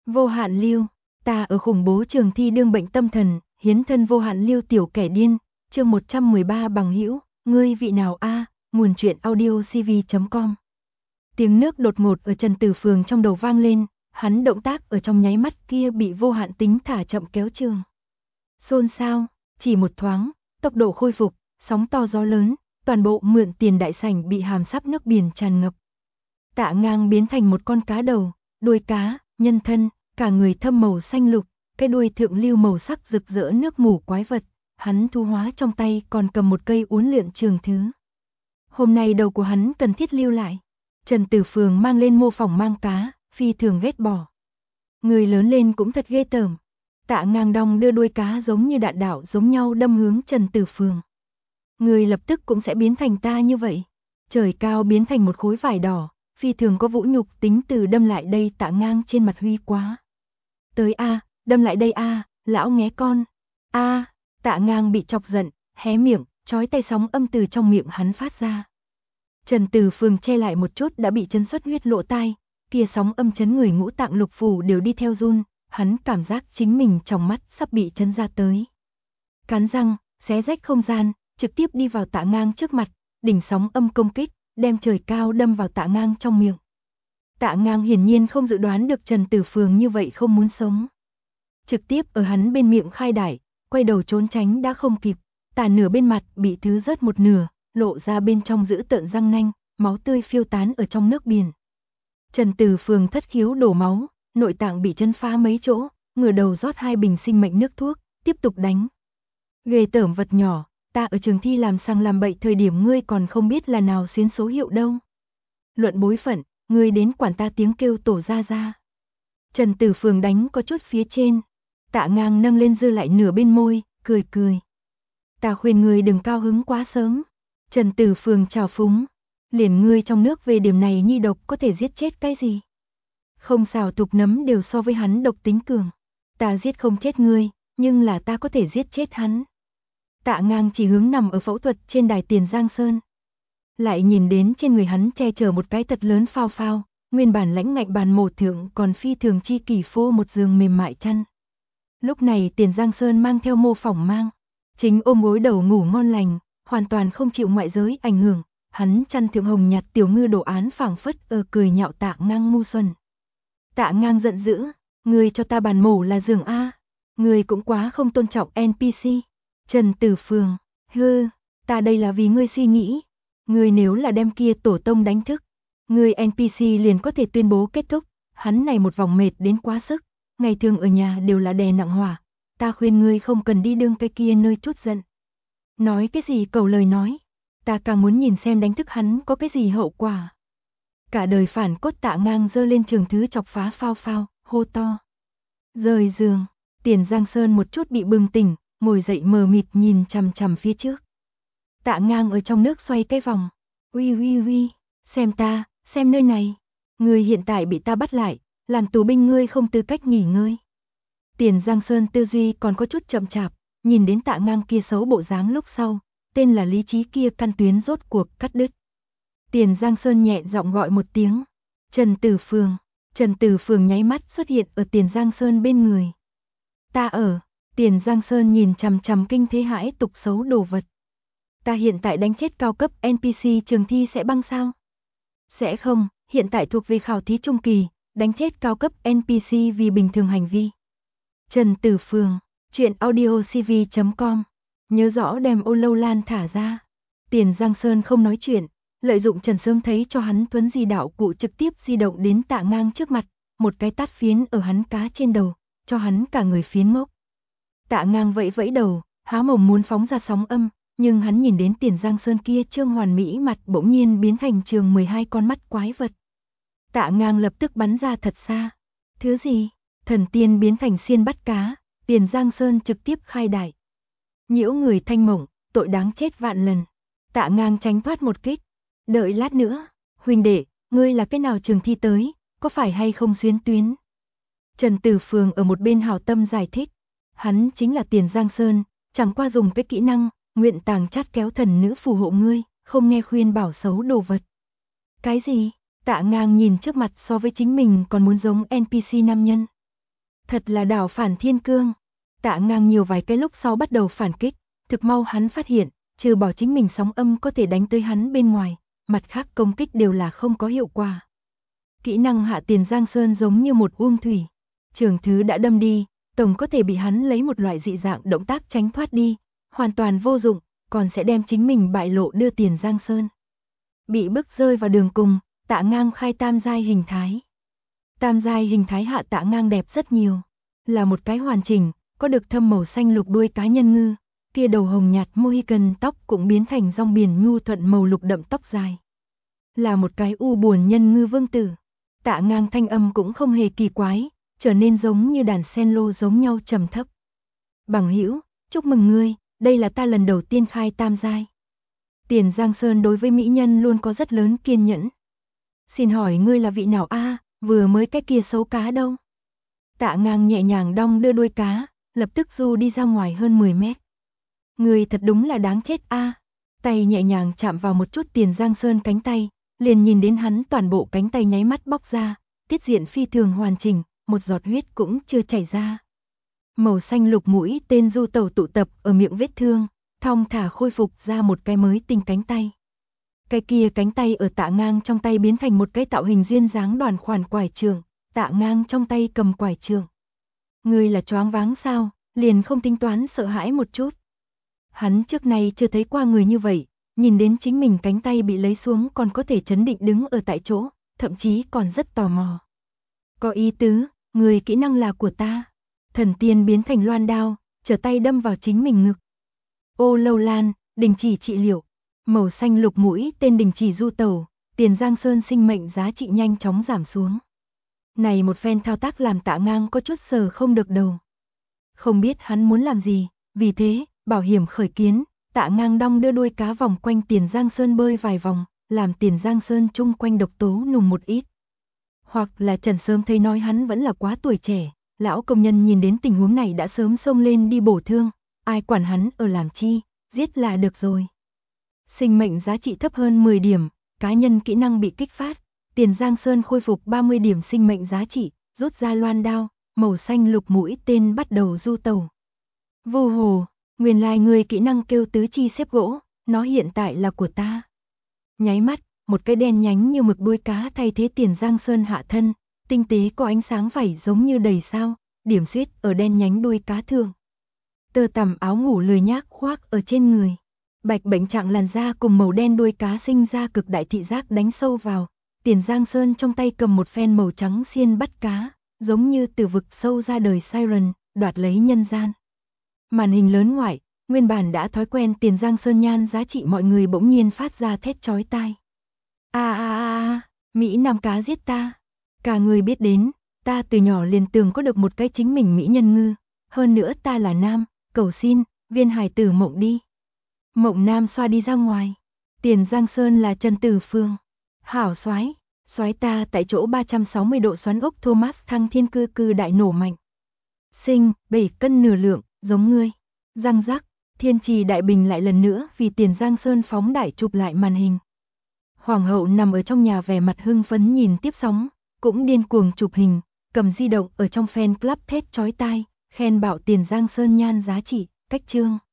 Vô hạn lưu, ta ở khủng bố trường thi đương bệnh tâm thần, hiến thân vô hạn lưu tiểu kẻ điên, chương 113 bằng hữu, ngươi vị nào a, nguồn truyện audio cv.com. Tiếng nước đột ngột ở Trần Tử Phường trong đầu vang lên, hắn động tác ở trong nháy mắt kia bị vô hạn tính thả chậm kéo trường. Xôn xao, chỉ một thoáng, tốc độ khôi phục, sóng to gió lớn, toàn bộ mượn tiền đại sảnh bị hàm sắp nước biển tràn ngập. Tạ Ngang biến thành một con cá đầu, đuôi cá, nhân thân, cả người thâm màu xanh lục, cái đuôi thượng lưu màu sắc rực rỡ nước mù quái vật, hắn thu hóa trong tay còn cầm một cây uốn lượn trường thứ. Hôm nay đầu của hắn cần thiết lưu lại. Trần Tử Phường mang lên mô phỏng mang cá, phi thường ghét bỏ. Người lớn lên cũng thật ghê tởm. Tạ Ngang đong đưa đuôi cá giống như đạn đảo giống nhau đâm hướng Trần Tử Phường. Người lập tức cũng sẽ biến thành ta như vậy. Trời cao biến thành một khối vải đỏ, phi thường có vũ nhục tính từ đâm lại đây. Tạ Ngang trên mặt huy quá. Tới a, đâm lại đây a, lão nghé con. A, Tạ Ngang bị chọc giận, hé miệng, chói tay sóng âm từ trong miệng hắn phát ra. Trần Tử Phường che lại một chút đã bị chấn xuất huyết lộ tai, kia sóng âm chấn người ngũ tạng lục phủ đều đi theo run, hắn cảm giác chính mình trong mắt sắp bị chấn ra tới. Cắn răng, xé rách không gian, trực tiếp đi vào Tạ Ngang trước mặt, đỉnh sóng âm công kích, đem trời cao đâm vào Tạ Ngang trong miệng. Tạ Ngang hiển nhiên không dự đoán được Trần Tử Phường như vậy không muốn sống. Trực tiếp ở hắn bên miệng khai đải, quay đầu trốn tránh đã không kịp, tả nửa bên mặt bị thứ rớt một nửa, lộ ra bên trong dữ tợn răng nanh, máu tươi phiêu tán ở trong nước biển. Trần Tử Phường thất khiếu đổ máu, nội tạng bị chân phá mấy chỗ, ngửa đầu rót 2 bình sinh mệnh nước thuốc, tiếp tục đánh. Ghê tởm vật nhỏ, ta ở trường thi làm sang làm bậy thời điểm ngươi còn không biết là nào xuyến số hiệu đâu. Luận bối phận, ngươi đến quản ta tiếng kêu tổ ra ra. Trần Tử Phường đánh có chút phía trên, Tạ Ngang nâng lên dư lại nửa bên môi, cười cười. Ta khuyên ngươi đừng cao hứng quá sớm. Trần Tử Phường chào phúng, liền ngươi trong nước về điểm này nhi độc có thể giết chết cái gì? Không xào tục nấm đều so với hắn độc tính cường. Ta giết không chết ngươi, nhưng là ta có thể giết chết hắn. Tạ Ngang chỉ hướng nằm ở phẫu thuật trên đài Tiền Giang Sơn. Lại nhìn đến trên người hắn che chở một cái thật lớn phao phao, nguyên bản lãnh ngạnh bàn mổ thượng còn phi thường chi kỷ phô một giường mềm mại chăn. Lúc này Tiền Giang Sơn mang theo mô phỏng mang, chính ôm gối đầu ngủ ngon lành, hoàn toàn không chịu ngoại giới ảnh hưởng, hắn chăn thượng hồng nhạt tiểu ngư đồ án phảng phất cười nhạo Tạ Ngang ngu xuẩn. Tạ Ngang giận dữ, ngươi cho ta bàn mổ là giường a, ngươi cũng quá không tôn trọng NPC. Trần Tử Phường, hư, ta đây là vì ngươi suy nghĩ, ngươi nếu là đem kia tổ tông đánh thức, ngươi NPC liền có thể tuyên bố kết thúc, hắn này một vòng mệt đến quá sức, ngày thường ở nhà đều là đè nặng hỏa, ta khuyên ngươi không cần đi đương cái kia nơi chút giận. Nói cái gì cầu lời nói, ta càng muốn nhìn xem đánh thức hắn có cái gì hậu quả. Cả đời phản cốt. Tạ Ngang giơ lên trường thứ chọc phá phao phao, hô to. Rời giường, Tiền Giang Sơn một chút bị bừng tỉnh, ngồi dậy mờ mịt nhìn chằm chằm phía trước. Tạ Ngang ở trong nước xoay cái vòng, uy, xem ta, xem nơi này, ngươi hiện tại bị ta bắt lại, làm tù binh ngươi không tư cách nghỉ ngơi. Tiền Giang Sơn tư duy còn có chút chậm chạp, nhìn đến Tạ Ngang kia xấu bộ dáng lúc sau, tên là lý trí kia căn tuyến rốt cuộc cắt đứt. Tiền Giang Sơn nhẹ giọng gọi một tiếng, Trần Tử Phường. Trần Tử Phường nháy mắt xuất hiện ở Tiền Giang Sơn bên người. Ta ở. Tiền Giang Sơn nhìn chằm chằm kinh thế hãi tục xấu đồ vật. Ta hiện tại đánh chết cao cấp NPC trường thi sẽ băng sao? Sẽ không, hiện tại thuộc về khảo thí trung kỳ, đánh chết cao cấp NPC vì bình thường hành vi. Trần Tử Phường, truyện audio cv.com. Nhớ rõ đem Ô Lâu Lan thả ra. Tiền Giang Sơn không nói chuyện, lợi dụng Trần Sớm thấy cho hắn tuấn di đạo cụ trực tiếp di động đến Tạ Ngang trước mặt, một cái tát phiến ở hắn cá trên đầu, cho hắn cả người phiến ngốc. Tạ Ngang vẫy vẫy đầu, há mồm muốn phóng ra sóng âm, nhưng hắn nhìn đến Tiền Giang Sơn kia trương hoàn mỹ mặt bỗng nhiên biến thành trường 12 con mắt quái vật. Tạ Ngang lập tức bắn ra thật xa. Thứ gì? Thần tiên biến thành xiên bắt cá, Tiền Giang Sơn trực tiếp khai đại. Nhiễu người thanh mộng, tội đáng chết vạn lần. Tạ Ngang tránh thoát một kích. Đợi lát nữa, huynh đệ, ngươi là cái nào trường thi tới, có phải hay không xuyến tuyến? Trần Tử Phường ở một bên hảo tâm giải thích. Hắn chính là Tiền Giang Sơn, chẳng qua dùng cái kỹ năng, nguyện tàng chát kéo thần nữ phù hộ ngươi, không nghe khuyên bảo xấu đồ vật. Cái gì? Tạ Ngang nhìn trước mặt so với chính mình còn muốn giống NPC nam nhân. Thật là đảo phản thiên cương. Tạ Ngang nhiều vài cái lúc sau bắt đầu phản kích, thực mau hắn phát hiện, trừ bỏ chính mình sóng âm có thể đánh tới hắn bên ngoài, mặt khác công kích đều là không có hiệu quả. Kỹ năng hạ Tiền Giang Sơn giống như một uông thủy, trường thứ đã đâm đi, tổng có thể bị hắn lấy một loại dị dạng động tác tránh thoát đi, hoàn toàn vô dụng, còn sẽ đem chính mình bại lộ đưa Tiền Giang Sơn. Bị bức rơi vào đường cùng, Tạ Ngang khai tam giai hình thái. Tam giai hình thái hạ Tạ Ngang đẹp rất nhiều, là một cái hoàn chỉnh, có được thâm màu xanh lục đuôi cá nhân ngư, kia đầu hồng nhạt Mohican tóc cũng biến thành rong biển nhu thuận màu lục đậm tóc dài. Là một cái u buồn nhân ngư vương tử. Tạ Ngang thanh âm cũng không hề kỳ quái, trở nên giống như đàn sen lô giống nhau trầm thấp. Bằng hữu, chúc mừng ngươi, đây là ta lần đầu tiên khai tam giai. Tiền Giang Sơn đối với mỹ nhân luôn có rất lớn kiên nhẫn. Xin hỏi ngươi là vị nào a? Vừa mới cái kia xấu cá đâu? Tạ Ngang nhẹ nhàng đong đưa đuôi cá, lập tức du đi ra ngoài hơn 10 mét. Ngươi thật đúng là đáng chết a. Tay nhẹ nhàng chạm vào một chút Tiền Giang Sơn cánh tay, liền nhìn đến hắn toàn bộ cánh tay nháy mắt bóc ra, tiết diện phi thường hoàn chỉnh, một giọt huyết cũng chưa chảy ra. Màu xanh lục mũi tên du tẩu tụ tập ở miệng vết thương, thong thả khôi phục ra một cái mới tinh cánh tay. Cái kia cánh tay ở Tạ Ngang trong tay biến thành một cái tạo hình duyên dáng đoàn khoản quải trường, Tạ Ngang trong tay cầm quải trường. Ngươi là choáng váng sao, liền không tính toán sợ hãi một chút. Hắn trước nay chưa thấy qua người như vậy, nhìn đến chính mình cánh tay bị lấy xuống còn có thể chấn định đứng ở tại chỗ, thậm chí còn rất tò mò. Có ý tứ, người kỹ năng là của ta. Thần tiên biến thành loan đao, trở tay đâm vào chính mình ngực. Ô Lâu Lan, đình chỉ trị liệu. Màu xanh lục mũi tên đình chỉ du tẩu, Tiền Giang Sơn sinh mệnh giá trị nhanh chóng giảm xuống. Này một phen thao tác làm Tạ Ngang có chút sờ không được đầu. Không biết hắn muốn làm gì, vì thế, bảo hiểm khởi kiến, Tạ Ngang đong đưa đuôi cá vòng quanh Tiền Giang Sơn bơi vài vòng, làm Tiền Giang Sơn chung quanh độc tố nùng một ít. Hoặc là Trần Sớm thấy nói hắn vẫn là quá tuổi trẻ, lão công nhân nhìn đến tình huống này đã sớm xông lên đi bổ thương, ai quản hắn ở làm chi, giết là được rồi. Sinh mệnh giá trị thấp hơn 10 điểm, cá nhân kỹ năng bị kích phát, Tiền Giang Sơn khôi phục 30 điểm sinh mệnh giá trị, rút ra loan đao, màu xanh lục mũi tên bắt đầu du tẩu. Vô hồ, nguyên lai người kỹ năng kêu tứ chi xếp gỗ, nó hiện tại là của ta. Nháy mắt, một cái đen nhánh như mực đuôi cá thay thế Tiền Giang Sơn hạ thân, tinh tế có ánh sáng vảy giống như đầy sao, điểm xuyết ở đen nhánh đuôi cá thường. Tơ tằm áo ngủ lười nhác khoác ở trên người. Bạch bệnh trạng làn da cùng màu đen đuôi cá sinh ra cực đại thị giác đánh sâu vào, Tiền Giang Sơn trong tay cầm một phen màu trắng xiên bắt cá, giống như từ vực sâu ra đời siren, đoạt lấy nhân gian. Màn hình lớn ngoại, nguyên bản đã thói quen Tiền Giang Sơn nhan giá trị mọi người bỗng nhiên phát ra thét chói tai. Mỹ Nam cá giết ta. Cả người biết đến, ta từ nhỏ liền tưởng có được một cái chính mình mỹ nhân ngư, hơn nữa ta là nam, cầu xin, viên hài tử mộng đi. Mộng nam xoa đi ra ngoài. Tiền Giang Sơn là Trần Tử Phương. Hảo soái, soái ta tại chỗ 360 độ xoắn ốc Thomas thăng thiên cư đại nổ mạnh. Sinh, 7 cân nửa lượng, giống ngươi. Răng rắc, thiên trì đại bình lại lần nữa vì Tiền Giang Sơn phóng đại chụp lại màn hình. Hoàng hậu nằm ở trong nhà vẻ mặt hưng phấn nhìn tiếp sóng, cũng điên cuồng chụp hình, cầm di động ở trong fan club thét chói tai, khen bảo Tiền Giang Sơn nhan giá trị, cách chương.